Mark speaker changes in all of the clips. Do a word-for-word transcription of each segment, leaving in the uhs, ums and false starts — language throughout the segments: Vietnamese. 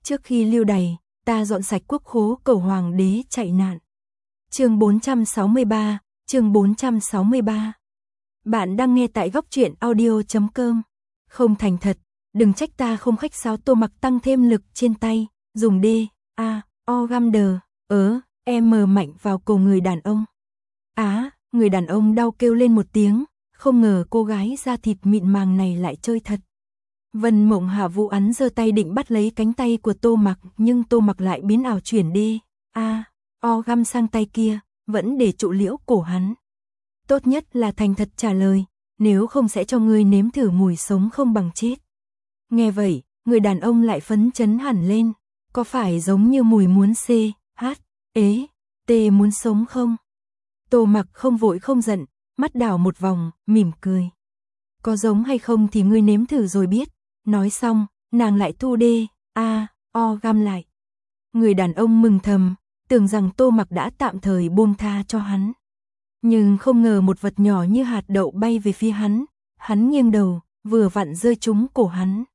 Speaker 1: Trước khi lưu đày, ta dọn sạch quốc khố cầu hoàng đế chạy nạn. Chương bốn trăm sáu mươi ba, chương bốn trăm sáu mươi ba. Bạn đang nghe tại góc truyện audio chấm com. Không thành thật, đừng trách ta không khách sáo. Tô Mặc tăng thêm lực trên tay, dùng D, A, O găm đờ, ớ, M mạnh vào cổ người đàn ông. Á, người đàn ông đau kêu lên một tiếng, không ngờ cô gái da thịt mịn màng này lại chơi thật. Vân Mộng Hạ Vũ Án giơ tay định bắt lấy cánh tay của Tô Mặc, nhưng Tô Mặc lại biến ảo chuyển D, A, O găm sang tay kia, vẫn để trụ liễu cổ hắn. Tốt nhất là thành thật trả lời, nếu không sẽ cho ngươi nếm thử mùi sống không bằng chết. Nghe vậy, người đàn ông lại phấn chấn hẳn lên, có phải giống như mùi muốn C, H, ế, T muốn sống không? Tô Mặc không vội không giận, mắt đảo một vòng, mỉm cười. Có giống hay không thì ngươi nếm thử rồi biết. Nói xong, nàng lại thu D, A, O găm lại. Người đàn ông mừng thầm, tưởng rằng Tô Mặc đã tạm thời buông tha cho hắn. Nhưng không ngờ một vật nhỏ như hạt đậu bay về phía hắn, hắn nghiêng đầu, vừa vặn rơi trúng cổ hắn.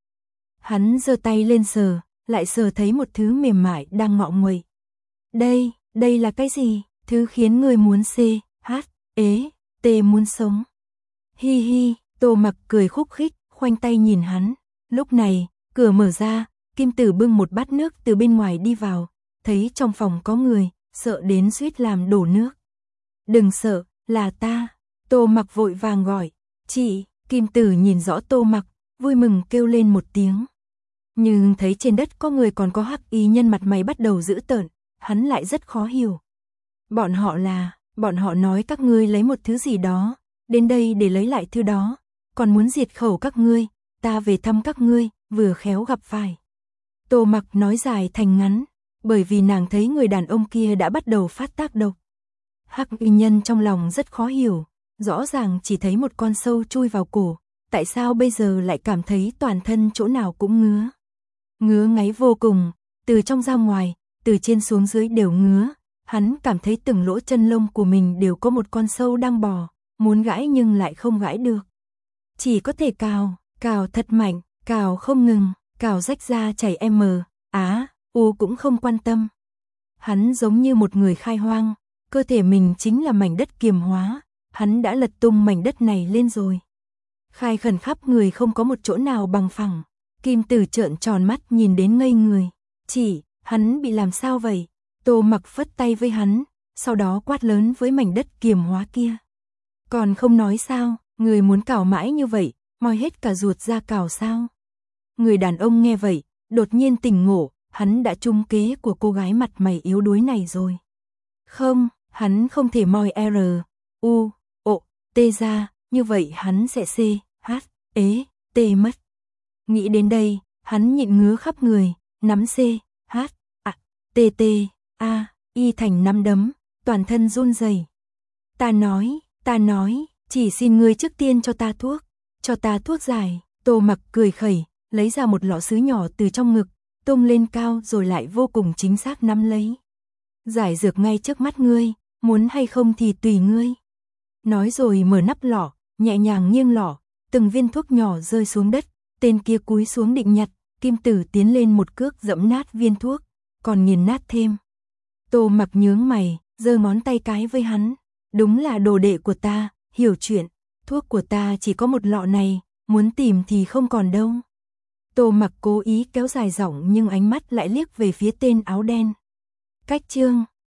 Speaker 1: Hắn giơ tay lên sờ, lại sờ thấy một thứ mềm mại đang ngọ nguậy. Đây, đây là cái gì? Thứ khiến người muốn C, H, ế, T muốn sống. Hi hi, Tô Mặc cười khúc khích, khoanh tay nhìn hắn. Lúc này, cửa mở ra, Kim Tử bưng một bát nước từ bên ngoài đi vào, thấy trong phòng có người, sợ đến suýt làm đổ nước. Đừng sợ, là ta. Tô Mặc vội vàng gọi, chị. Kim Tử nhìn rõ Tô Mặc, vui mừng kêu lên một tiếng. Nhưng thấy trên đất có người còn có hắc y nhân mặt mày bắt đầu dữ tợn, hắn lại rất khó hiểu. Bọn họ là, bọn họ nói các ngươi lấy một thứ gì đó, đến đây để lấy lại thứ đó, còn muốn diệt khẩu các ngươi, ta về thăm các ngươi, vừa khéo gặp phải. Tô Mặc nói dài thành ngắn, bởi vì nàng thấy người đàn ông kia đã bắt đầu phát tác độc. Hắc y nhân trong lòng rất khó hiểu, rõ ràng chỉ thấy một con sâu chui vào cổ, tại sao bây giờ lại cảm thấy toàn thân chỗ nào cũng ngứa. Ngứa ngáy vô cùng, từ trong ra ngoài, từ trên xuống dưới đều ngứa, hắn cảm thấy từng lỗ chân lông của mình đều có một con sâu đang bò, muốn gãi nhưng lại không gãi được. Chỉ có thể cào, cào thật mạnh, cào không ngừng, cào rách ra chảy M, Á, U cũng không quan tâm. Hắn giống như một người khai hoang, cơ thể mình chính là mảnh đất kiềm hóa, hắn đã lật tung mảnh đất này lên rồi. Khai khẩn khắp người không có một chỗ nào bằng phẳng. Kim Tử trợn tròn mắt nhìn đến ngây người. Chỉ, hắn bị làm sao vậy? Tô Mặc phất tay với hắn, sau đó quát lớn với mảnh đất kiềm hóa kia. Còn không nói sao, người muốn cào mãi như vậy, moi hết cả ruột ra cào sao? Người đàn ông nghe vậy, đột nhiên tỉnh ngộ, hắn đã trúng kế của cô gái mặt mày yếu đuối này rồi. Không, hắn không thể moi R, U, O, T ra, như vậy hắn sẽ C, H, ế, T mất. Nghĩ đến đây, hắn nhịn ngứa khắp người, nắm C, H, A, T T, A, Y thành nắm đấm, toàn thân run rẩy. Ta nói, ta nói, chỉ xin ngươi trước tiên cho ta thuốc, cho ta thuốc giải. Tô Mặc cười khẩy, lấy ra một lọ sứ nhỏ từ trong ngực, tung lên cao rồi lại vô cùng chính xác nắm lấy. Giải dược ngay trước mắt ngươi, muốn hay không thì tùy ngươi. Nói rồi mở nắp lọ, nhẹ nhàng nghiêng lọ, từng viên thuốc nhỏ rơi xuống đất, tên kia cúi xuống định nhặt, Kim Tử tiến lên một cước dẫm nát viên thuốc, còn nghiền nát thêm. Tô Mặc nhướng mày, giơ ngón tay cái với hắn, đúng là đồ đệ của ta, hiểu chuyện, thuốc của ta chỉ có một lọ này, muốn tìm thì không còn đâu. Tô Mặc cố ý kéo dài giọng nhưng ánh mắt lại liếc về phía tên áo đen. Cách chương